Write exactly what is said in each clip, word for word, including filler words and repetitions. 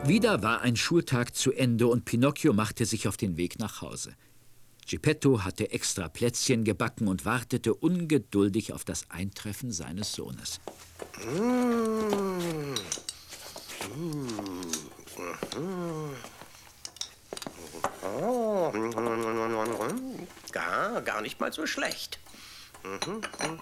Wieder war ein Schultag zu Ende und Pinocchio machte sich auf den Weg nach Hause. Geppetto hatte extra Plätzchen gebacken und wartete ungeduldig auf das Eintreffen seines Sohnes. Mmh. Mmh. Oh. Gar, gar nicht mal so schlecht. Hm.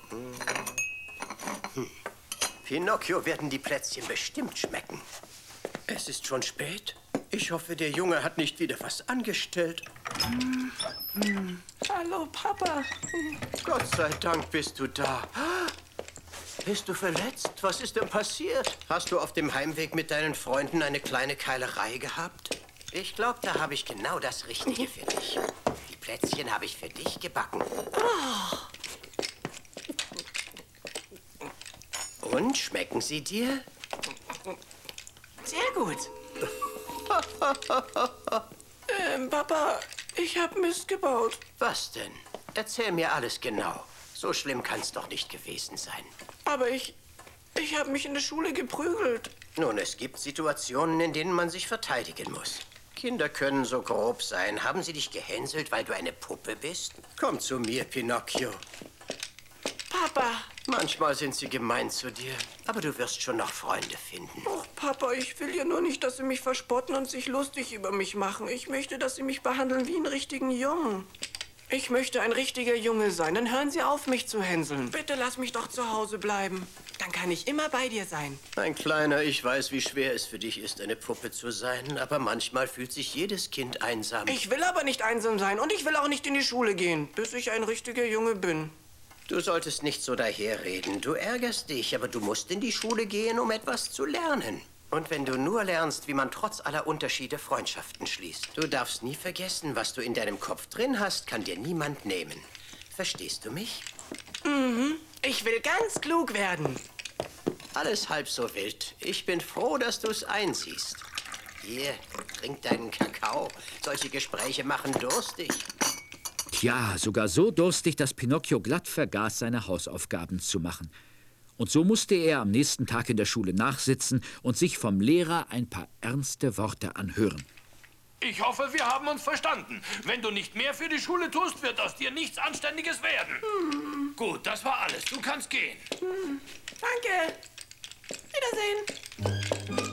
Pinocchio werden die Plätzchen bestimmt schmecken. Es ist schon spät. Ich hoffe, der Junge hat nicht wieder was angestellt. Hm. Hm. Hallo, Papa. Gott sei Dank bist du da. Bist du verletzt? Was ist denn passiert? Hast du auf dem Heimweg mit deinen Freunden eine kleine Keilerei gehabt? Ich glaube, da habe ich genau das Richtige für dich. Die Plätzchen habe ich für dich gebacken. Und, schmecken sie dir? Sehr gut. ähm, Papa, ich habe Mist gebaut. Was denn? Erzähl mir alles genau. So schlimm kann es doch nicht gewesen sein. Aber ich... ich habe mich in der Schule geprügelt. Nun, es gibt Situationen, in denen man sich verteidigen muss. Kinder können so grob sein. Haben sie dich gehänselt, weil du eine Puppe bist? Komm zu mir, Pinocchio. Papa. Manchmal sind sie gemein zu dir, aber du wirst schon noch Freunde finden. Och, Papa, ich will ja nur nicht, dass sie mich verspotten und sich lustig über mich machen. Ich möchte, dass sie mich behandeln wie einen richtigen Jungen. Ich möchte ein richtiger Junge sein. Dann hören Sie auf, mich zu hänseln. Bitte lass mich doch zu Hause bleiben. Dann kann ich immer bei dir sein. Mein Kleiner, ich weiß, wie schwer es für dich ist, eine Puppe zu sein. Aber manchmal fühlt sich jedes Kind einsam. Ich will aber nicht einsam sein und ich will auch nicht in die Schule gehen, bis ich ein richtiger Junge bin. Du solltest nicht so daherreden. Du ärgerst dich, aber du musst in die Schule gehen, um etwas zu lernen. Und wenn du nur lernst, wie man trotz aller Unterschiede Freundschaften schließt. Du darfst nie vergessen, was du in deinem Kopf drin hast, kann dir niemand nehmen. Verstehst du mich? Mhm. Ich will ganz klug werden. Alles halb so wild. Ich bin froh, dass du es einsiehst. Hier, trink deinen Kakao. Solche Gespräche machen durstig. Tja, sogar so durstig, dass Pinocchio glatt vergaß, seine Hausaufgaben zu machen. Und so musste er am nächsten Tag in der Schule nachsitzen und sich vom Lehrer ein paar ernste Worte anhören. Ich hoffe, wir haben uns verstanden. Wenn du nicht mehr für die Schule tust, wird aus dir nichts Anständiges werden. Hm. Gut, das war alles. Du kannst gehen. Hm. Danke. Wiedersehen.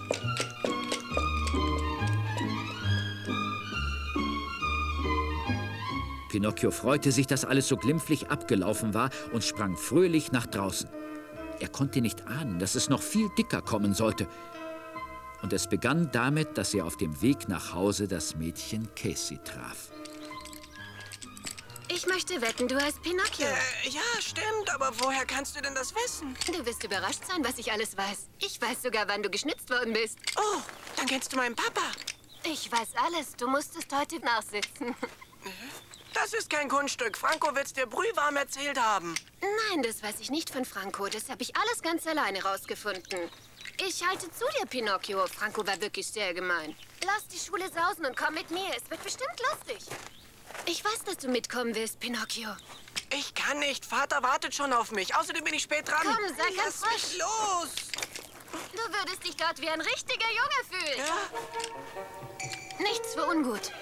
Pinocchio freute sich, dass alles so glimpflich abgelaufen war und sprang fröhlich nach draußen. Er konnte nicht ahnen, dass es noch viel dicker kommen sollte. Und es begann damit, dass er auf dem Weg nach Hause das Mädchen Casey traf. Ich möchte wetten, du heißt Pinocchio. Äh, ja, stimmt, aber woher kannst du denn das wissen? Du wirst überrascht sein, was ich alles weiß. Ich weiß sogar, wann du geschnitzt worden bist. Oh, dann kennst du meinen Papa. Ich weiß alles. Du musstest heute nachsitzen. Das ist kein Kunststück. Franco wird's dir brühwarm erzählt haben. Nein, das weiß ich nicht von Franco. Das habe ich alles ganz alleine rausgefunden. Ich halte zu dir, Pinocchio. Franco war wirklich sehr gemein. Lass die Schule sausen und komm mit mir. Es wird bestimmt lustig. Ich weiß, dass du mitkommen willst, Pinocchio. Ich kann nicht. Vater wartet schon auf mich. Außerdem bin ich spät dran. Komm, sei ganz Lass mich los. Du würdest dich dort wie ein richtiger Junge fühlen. Ja? Nichts für ungut.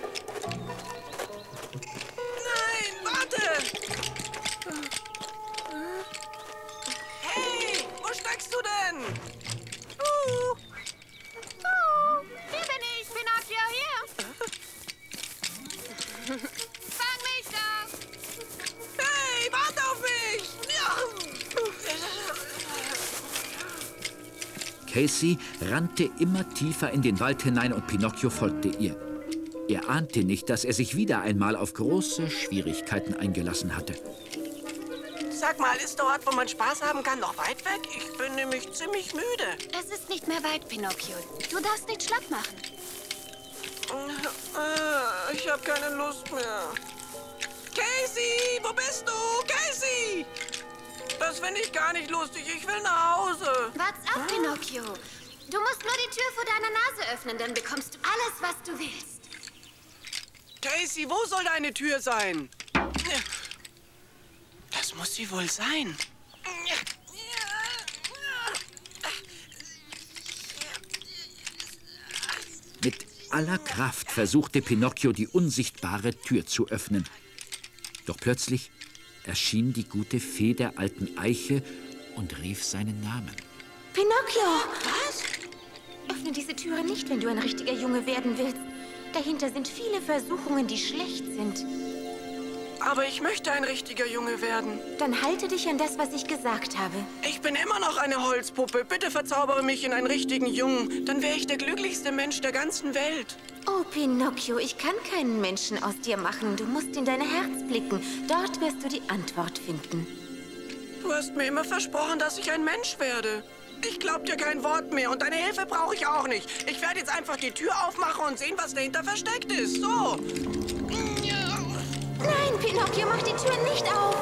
Nein, warte! Hey, wo steckst du denn? Uh. Uh, hier bin ich, Pinocchio, hier. Fang mich doch! Hey, warte auf mich! Casey rannte immer tiefer in den Wald hinein und Pinocchio folgte ihr. Er ahnte nicht, dass er sich wieder einmal auf große Schwierigkeiten eingelassen hatte. Sag mal, ist der Ort, wo man Spaß haben kann, noch weit weg? Ich bin nämlich ziemlich müde. Es ist nicht mehr weit, Pinocchio. Du darfst nicht schlapp machen. Ich habe keine Lust mehr. Casey, wo bist du? Casey! Das finde ich gar nicht lustig. Ich will nach Hause. Wart's ab, Pinocchio. Du musst nur die Tür vor deiner Nase öffnen, dann bekommst du alles, was du willst. Casey, wo soll deine Tür sein? Das muss sie wohl sein. aller Kraft versuchte Pinocchio, die unsichtbare Tür zu öffnen. Doch plötzlich erschien die gute Fee der alten Eiche und rief seinen Namen. Pinocchio! Was? Öffne diese Türe nicht, wenn du ein richtiger Junge werden willst. Dahinter sind viele Versuchungen, die schlecht sind. Aber ich möchte ein richtiger Junge werden. Dann halte dich an das, was ich gesagt habe. Ich bin immer noch eine Holzpuppe. Bitte verzaubere mich in einen richtigen Jungen. Dann wäre ich der glücklichste Mensch der ganzen Welt. Oh, Pinocchio, ich kann keinen Menschen aus dir machen. Du musst in dein Herz blicken. Dort wirst du die Antwort finden. Du hast mir immer versprochen, dass ich ein Mensch werde. Ich glaub dir kein Wort mehr und deine Hilfe brauche ich auch nicht. Ich werde jetzt einfach die Tür aufmachen und sehen, was dahinter versteckt ist. So. Nein, Pinocchio, mach die Tür nicht auf.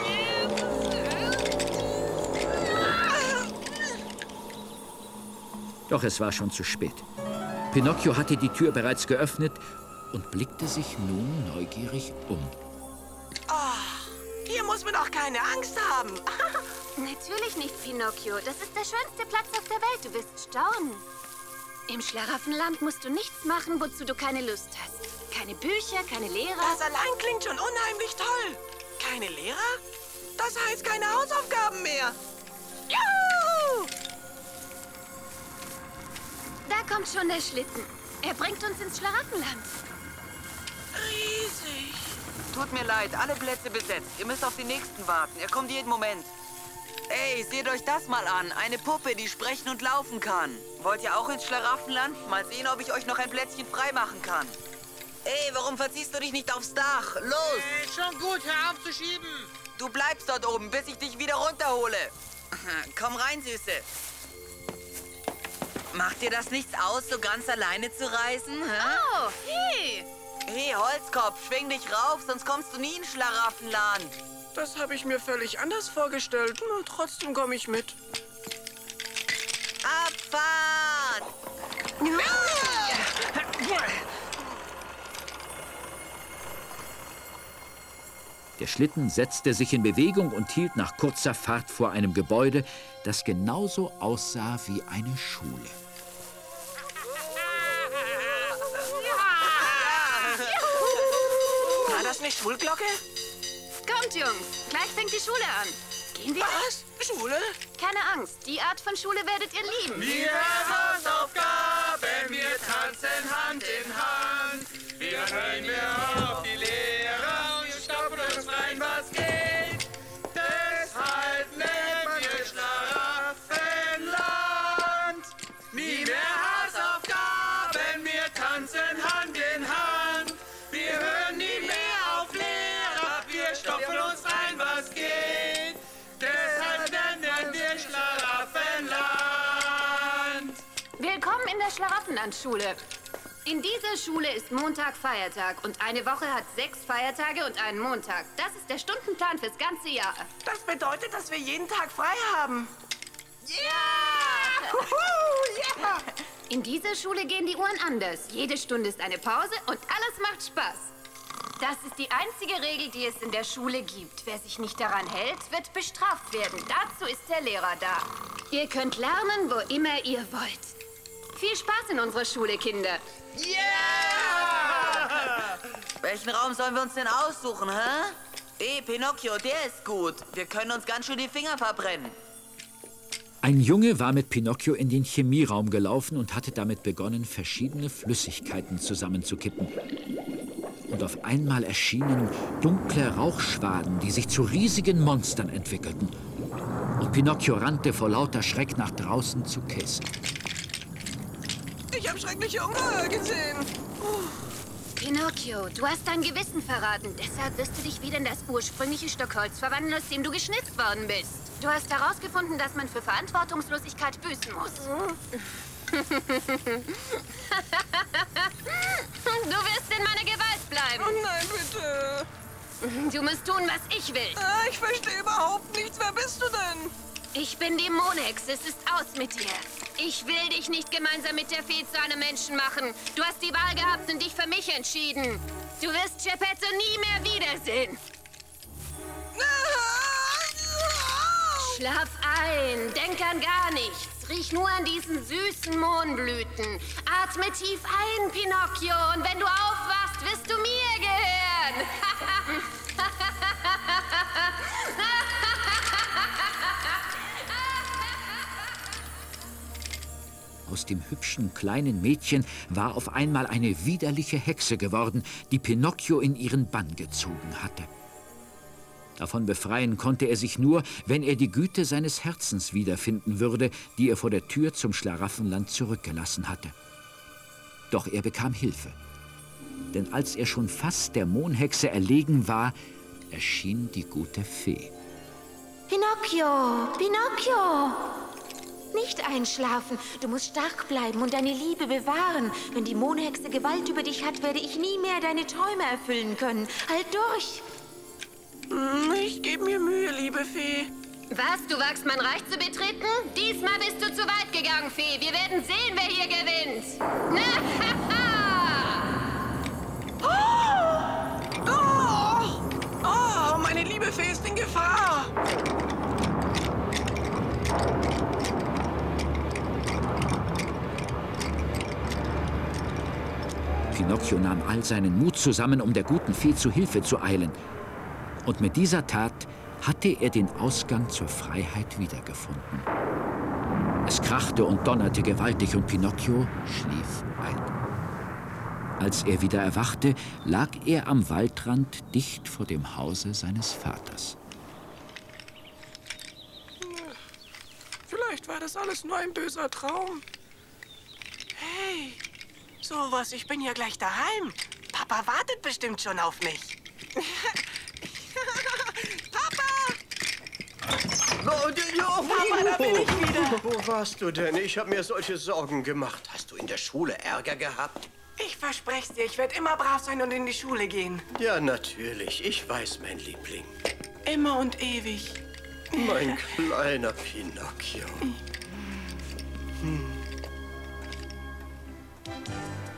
Doch es war schon zu spät. Pinocchio hatte die Tür bereits geöffnet und blickte sich nun neugierig um. Oh, hier muss man doch keine Angst haben. Natürlich nicht, Pinocchio. Das ist der schönste Platz auf der Welt. Du wirst staunen. Im Schlaraffenland musst du nichts machen, wozu du keine Lust hast. Keine Bücher, keine Lehrer. Das allein klingt schon unheimlich toll. Keine Lehrer? Das heißt keine Hausaufgaben mehr. Juhu! Da kommt schon der Schlitten. Er bringt uns ins Schlaraffenland. Riesig. Tut mir leid, alle Plätze besetzt. Ihr müsst auf den nächsten warten. Er kommt jeden Moment. Ey, seht euch das mal an. Eine Puppe, die sprechen und laufen kann. Wollt ihr auch ins Schlaraffenland? Mal sehen, ob ich euch noch ein Plätzchen freimachen kann. Ey, warum verziehst du dich nicht aufs Dach? Los! Äh, schon gut, hör auf zu schieben. Du bleibst dort oben, bis ich dich wieder runterhole. Komm rein, Süße. Macht dir das nichts aus, so ganz alleine zu reisen? Hä? Oh, hey! Hey, Holzkopf, schwing dich rauf, sonst kommst du nie ins Schlaraffenland. Das habe ich mir völlig anders vorgestellt. Nur trotzdem komme ich mit. Abfahrt! Der Schlitten setzte sich in Bewegung und hielt nach kurzer Fahrt vor einem Gebäude, das genauso aussah wie eine Schule. War das eine Schulglocke? Kommt, Jungs. Gleich fängt die Schule an. Gehen wir? Was? Schule? Keine Angst. Die Art von Schule werdet ihr lieben. Wir Hausaufgaben, wir tanzen Hand in Hand. Wir hören wir auf die Lehrer und stopfen uns rein, was geht. Deshalb nennen wir Schlaraffenland. Nie mehr Hausaufgaben, wir tanzen Hand in Hand. Wir hören nie mehr auf Lehrer, wir stopfen uns rein, was geht. Deshalb nennen wir Schlaraffenland. Willkommen in der Schlaraffenlandschule. In dieser Schule ist Montag Feiertag und eine Woche hat sechs Feiertage und einen Montag. Das ist der Stundenplan fürs ganze Jahr. Das bedeutet, dass wir jeden Tag frei haben. Ja! Juhu, ja! In dieser Schule gehen die Uhren anders. Jede Stunde ist eine Pause und alles macht Spaß. Das ist die einzige Regel, die es in der Schule gibt. Wer sich nicht daran hält, wird bestraft werden. Dazu ist der Lehrer da. Ihr könnt lernen, wo immer ihr wollt. Viel Spaß in unserer Schule, Kinder. Yeah! Welchen Raum sollen wir uns denn aussuchen, hä? Ey, Pinocchio, der ist gut. Wir können uns ganz schön die Finger verbrennen. Ein Junge war mit Pinocchio in den Chemieraum gelaufen und hatte damit begonnen, verschiedene Flüssigkeiten zusammenzukippen. Und auf einmal erschienen dunkle Rauchschwaden, die sich zu riesigen Monstern entwickelten. Und Pinocchio rannte vor lauter Schreck nach draußen zu Casey. Ich habe schreckliche Ungeheure gesehen. Pinocchio, du hast dein Gewissen verraten. Deshalb wirst du dich wieder in das ursprüngliche Stück Holz verwandeln, aus dem du geschnitzt worden bist. Du hast herausgefunden, dass man für Verantwortungslosigkeit büßen muss. Du wirst in meiner Gewalt bleiben. Oh nein, bitte. Du musst tun, was ich will. Ah, ich verstehe überhaupt nichts. Wer bist du denn? Ich bin die Monex. Es ist aus mit dir. Ich will dich nicht gemeinsam mit der Fee zu einem Menschen machen. Du hast die Wahl gehabt und dich für mich entschieden. Du wirst Geppetto nie mehr wiedersehen. Schlaf ein, denk an gar nichts. Riech nur an diesen süßen Mohnblüten. Atme tief ein, Pinocchio, und wenn du aufwachst, wirst du mir gehören. Aus dem hübschen kleinen Mädchen war auf einmal eine widerliche Hexe geworden, die Pinocchio in ihren Bann gezogen hatte. Davon befreien konnte er sich nur, wenn er die Güte seines Herzens wiederfinden würde, die er vor der Tür zum Schlaraffenland zurückgelassen hatte. Doch er bekam Hilfe. Denn als er schon fast der Mohnhexe erlegen war, erschien die gute Fee. Pinocchio, Pinocchio! Nicht einschlafen. Du musst stark bleiben und deine Liebe bewahren. Wenn die Mohnhexe Gewalt über dich hat, werde ich nie mehr deine Träume erfüllen können. Halt durch! Ich gebe mir Mühe, liebe Fee. Was? Du wagst mein Reich zu betreten? Diesmal bist du zu weit gegangen, Fee. Wir werden sehen, wer hier gewinnt. Oh! Oh, meine liebe Fee ist in Gefahr. Pinocchio nahm all seinen Mut zusammen, um der guten Fee zu Hilfe zu eilen. Und mit dieser Tat hatte er den Ausgang zur Freiheit wiedergefunden. Es krachte und donnerte gewaltig und Pinocchio schlief ein. Als er wieder erwachte, lag er am Waldrand dicht vor dem Hause seines Vaters. Vielleicht war das alles nur ein böser Traum. Hey, sowas, ich bin ja gleich daheim. Papa wartet bestimmt schon auf mich. Oh, ja, Papa, da bin ich wieder. Wo warst du denn? Ich habe mir solche Sorgen gemacht. Hast du in der Schule Ärger gehabt? Ich verspreche dir, ich werde immer brav sein und in die Schule gehen. Ja, natürlich. Ich weiß, mein Liebling. Immer und ewig. Mein kleiner Pinocchio. Hm.